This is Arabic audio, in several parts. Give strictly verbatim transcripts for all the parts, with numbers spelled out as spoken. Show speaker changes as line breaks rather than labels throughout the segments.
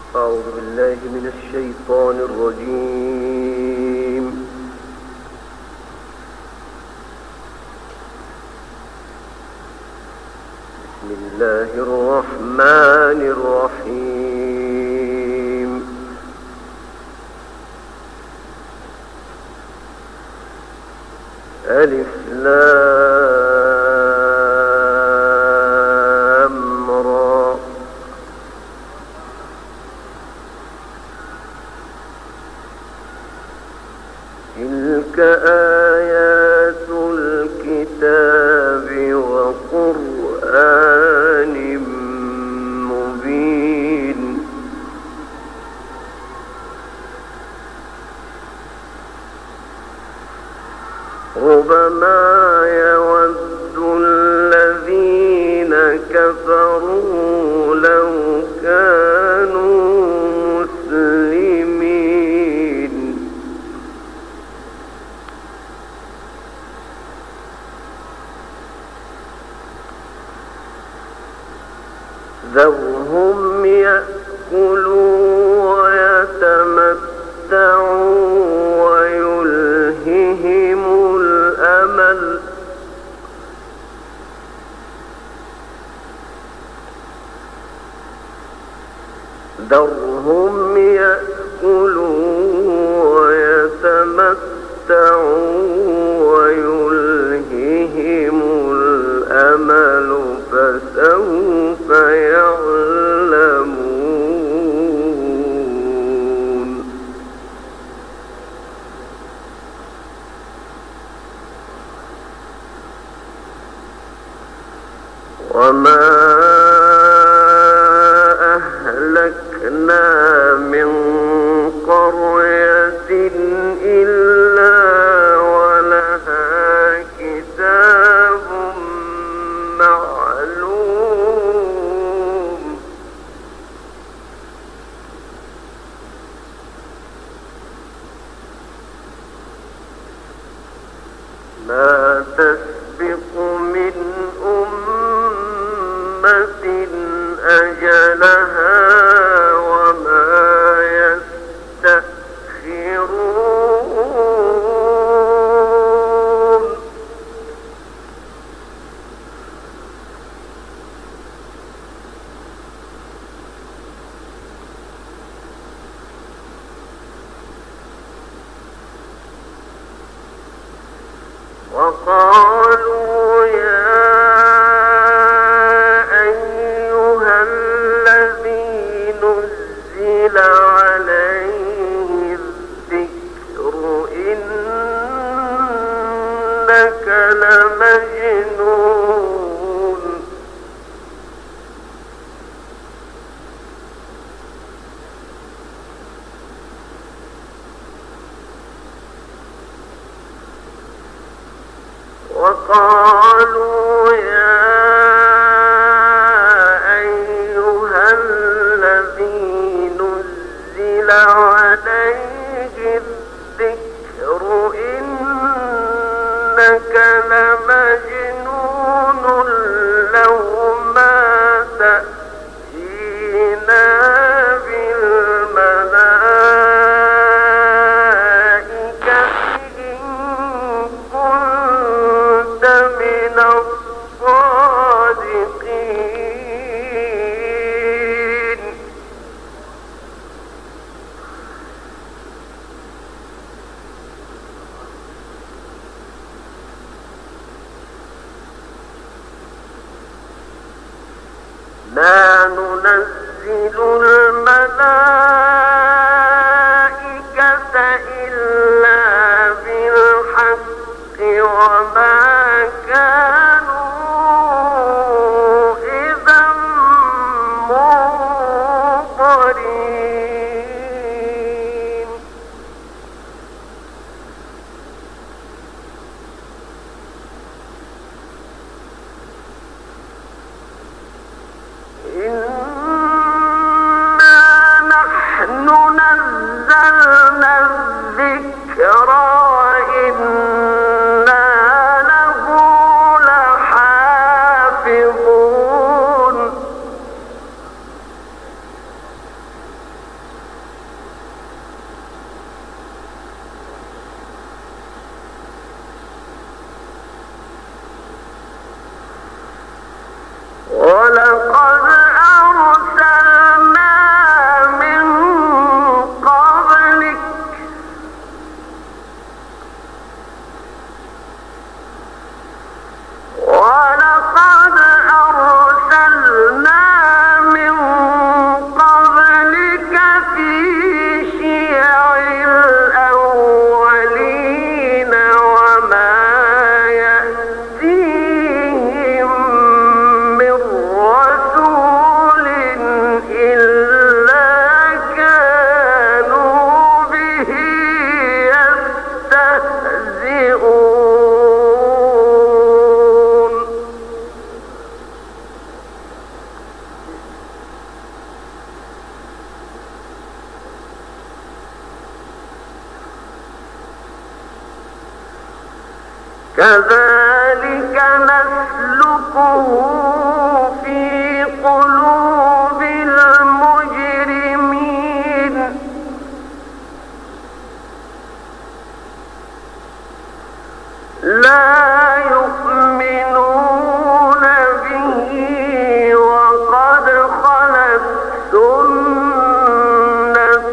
أعوذ بالله من الشيطان الرجيم. بسم الله الرحمن الرحيم. ألف لام را. تلك آيات الكتاب وقرآن مبين. ربما يود الذين كفروا لو كانوا مسلمين. ذرهم يأكلوا ويتمتعوا ويلههم الأمل. ذرهم يأكلوا ويتمتعوا ويلههم الأمل فسوف يعلمون. وما أهلكنا من قرية إلا ولها كتاب معلوم. ما تسبق من أمة أجلها وما يستأخرون. وقالوا يا أيها الذي نزل عليه الذكر إنك لمجنون. وقالوا يا أيها الذي نزل عليه الذكر إنك لمجنون لو ما تأتينا بالملائكة إن كنت من الصادقين. ما ننزل الملائكة إلا بالحق وما كانوا إذا منظرين. إنا نحن نزلنا الذكر وإنا له لحافظون. كذلك نسلكه في قلوب المجرمين لا يؤمنون به وقد خلت سنة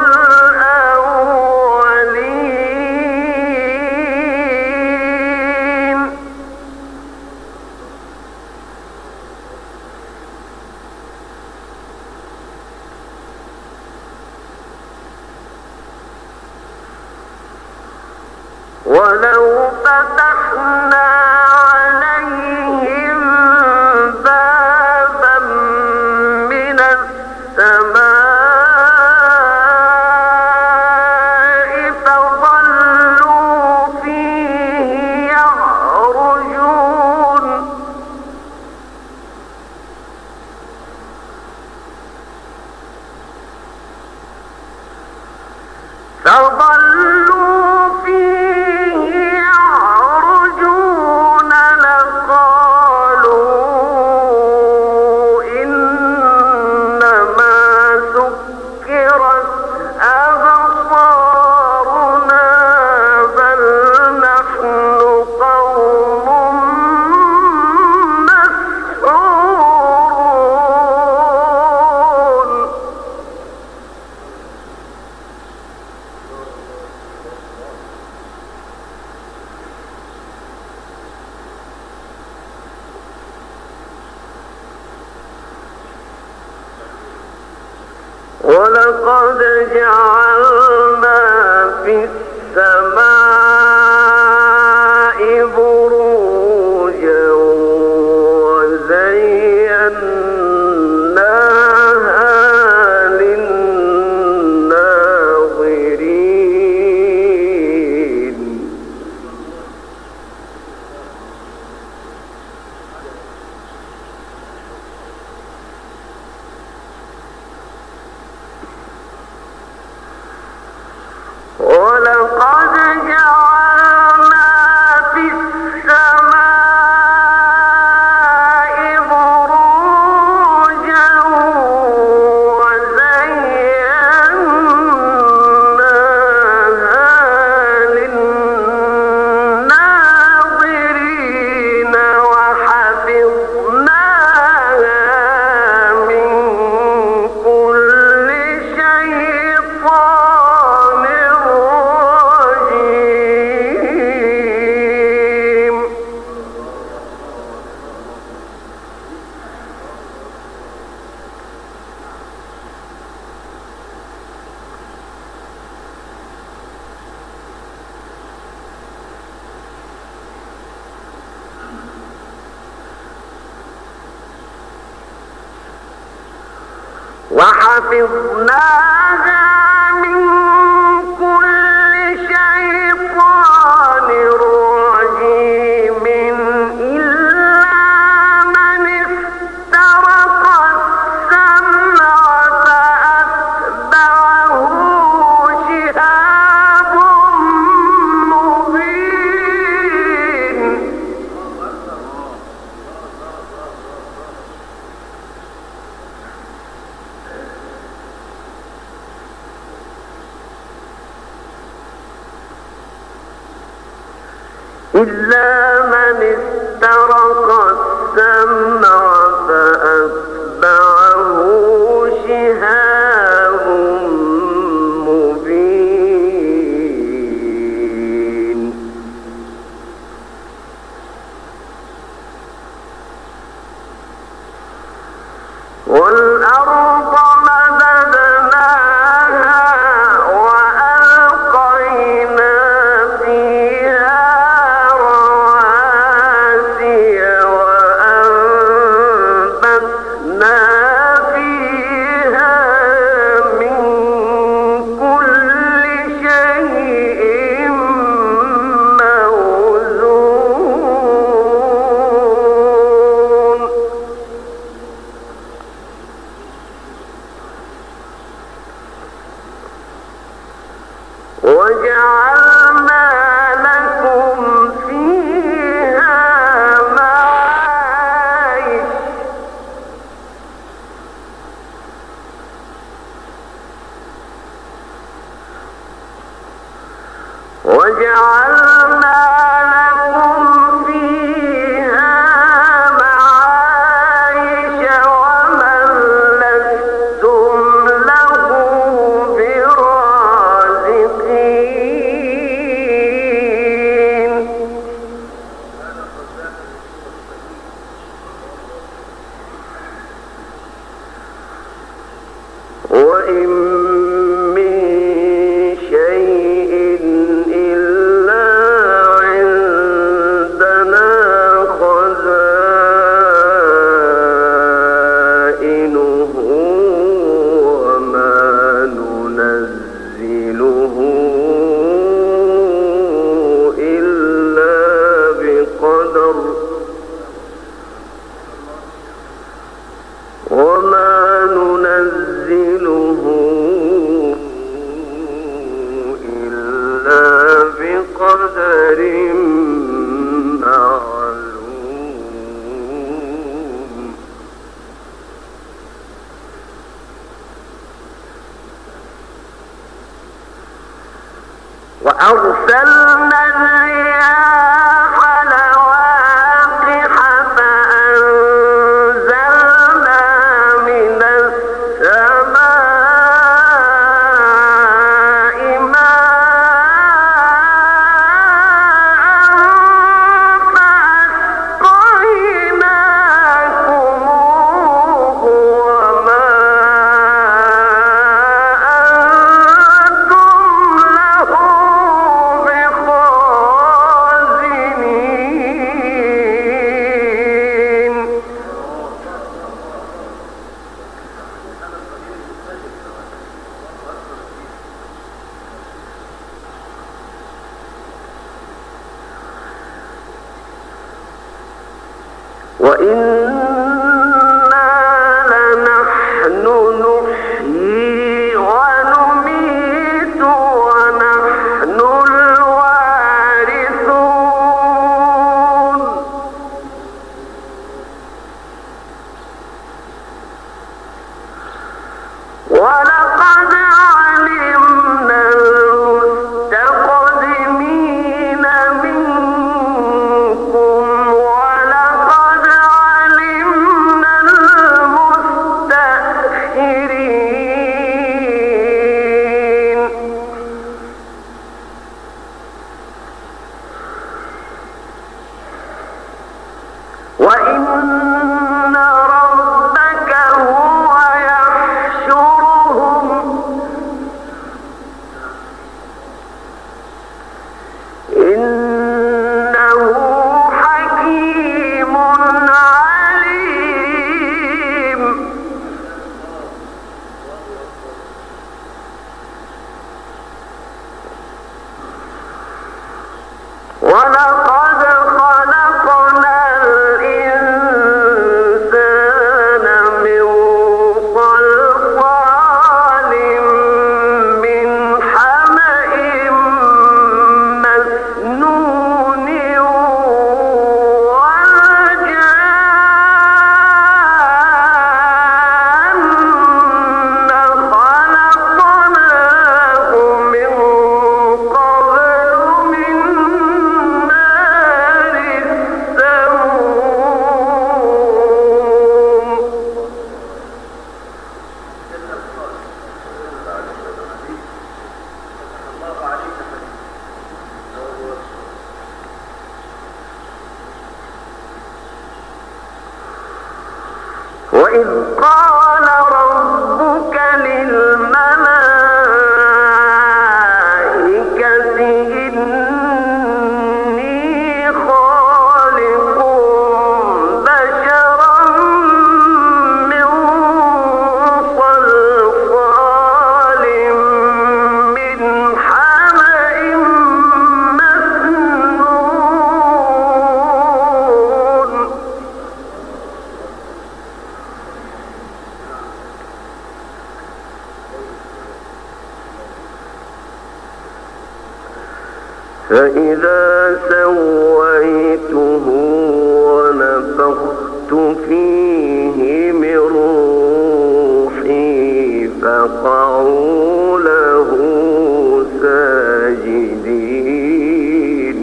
الأولين ولو فتحنا عليهم بابا من السماء فظلوا فيه يعرجون فظلوا فيه يعرجون لقالوا إنما سكرت أبصارنا بل نحن قوم مسحورون ولقد جعلنا في السماء بروجا وزيناها للناظرين ولقد جعلنا في السماء بروجا وزيناها للناظرين وحفظناها من كل شيطان رجيم وحفظناها من كل شيطان رجيم إلا من استرق السمع فأتبعه شهاب مبين إلا من استرق السمع فأتبعه وجعلنا لكم فيها معايش وجعلنا لكم فيها معايش ومن لستم له برازقين وإن من شيء إلا عندنا خزائنه وما ننزله إلا بقدر وما ننزله إلا بقدر معلوم وأرسلنا الرياح لواقح فأنزلنا من السماء ماء فأسقيناكموه وما أنتم له بخازنين وإنا لنحن نحيي ونميت ونحن الوارثون ولقد علمنا المستقدمين منكم ولقد علمنا المستأخرين وإن ربك هو يحشرهم إنه حكيم عليم ولقد خلقنا الإنسان من صلصال من حمإ مسنون والجان خلقناه من قبل من نار السموم وإذ قال ربك للملائكة إني خالق بشرا من صلصال من حمإ مسنون فإذا سويته ونفخت فيه من روحي فقعوا له ساجدين.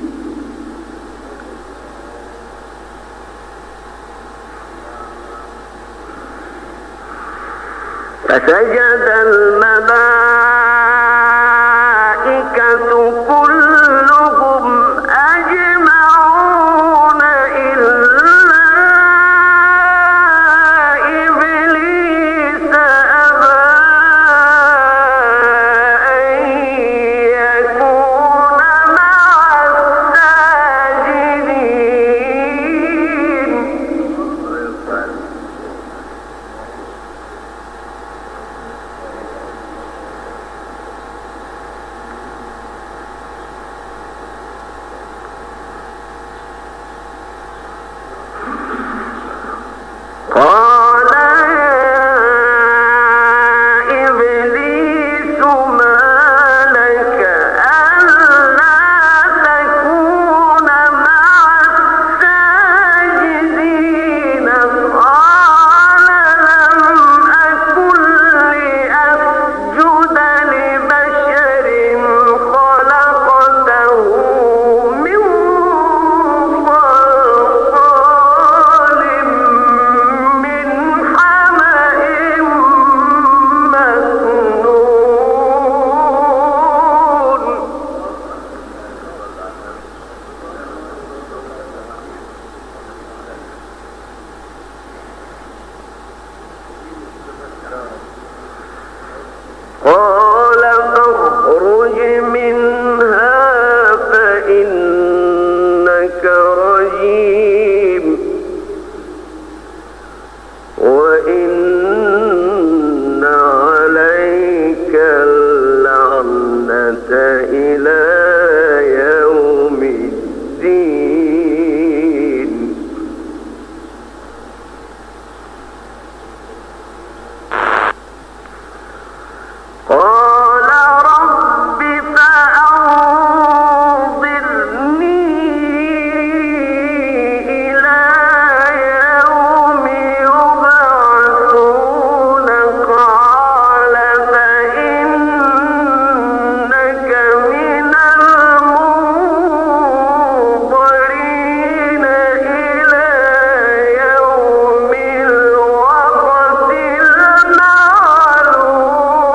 فسجد الملائكة كلهم أجمعون إلا إبليس أبى أن يكون مع الساجدين. قال يا إبليس ما لك ألا تكون مع الساجدين؟ قال لم أكن لأسجد لبشر خلقته من صلصال من حمأ مسنون. قال فاخرج منها فإنك رجيم وإن عليك اللعنة إلى يوم الدين. قال رب فأنظرني إلى يوم يبعثون. قال فإنك من المنظرين إلى يوم الوقت المعلوم.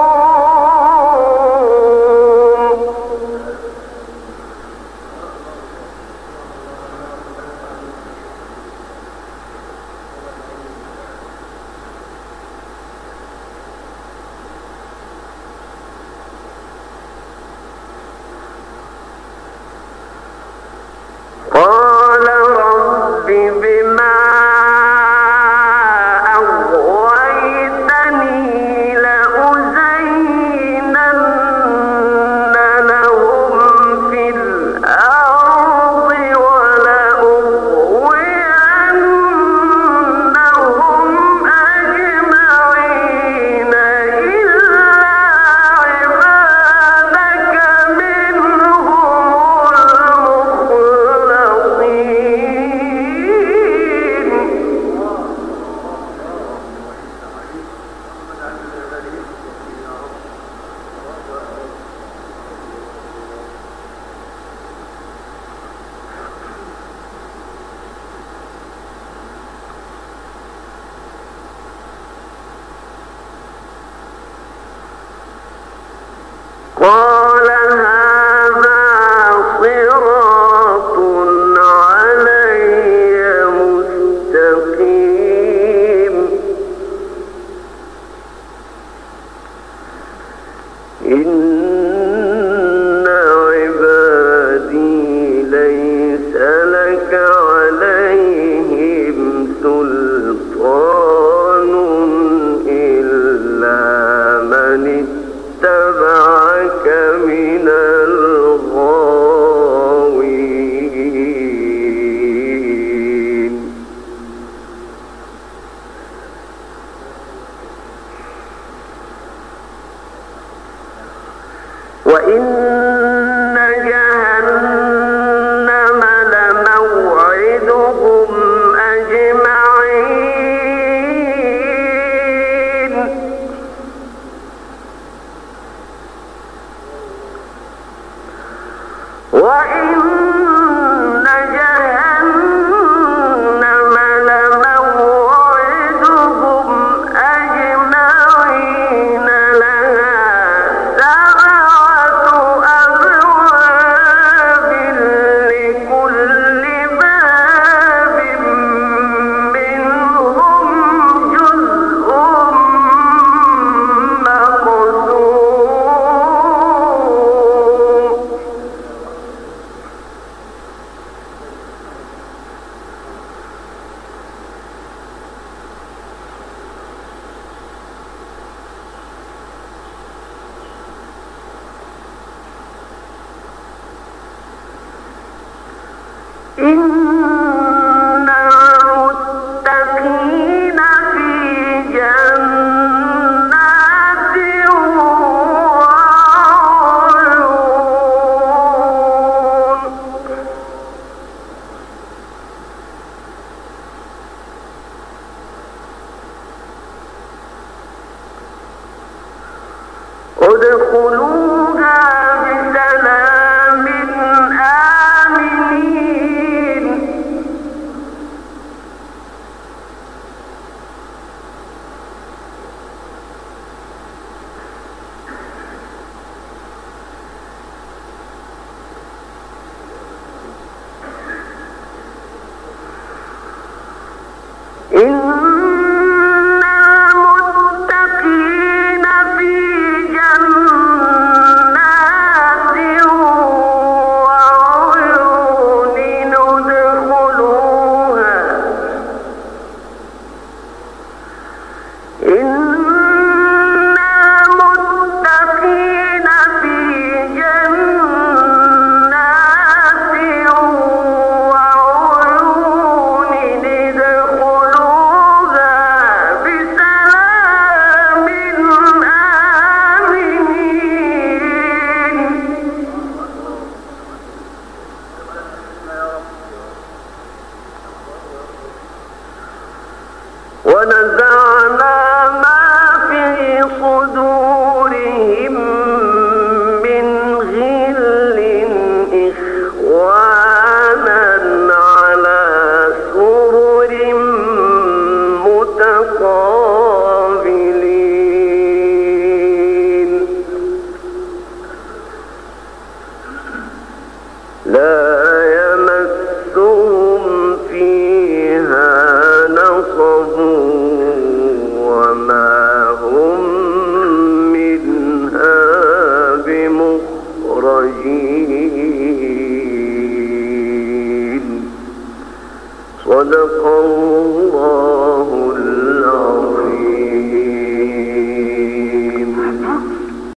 قال رب بما أغويتني لأزينن لهم في الأرض ولأغوينهم أجمعين إلا عبادك منهم قال هذا صراط علي مستقيم. إن عبادي ليس لك عليهم سلطان إلا من اتبعك من الغاوين. وإن جهنم صدق الله العظيم.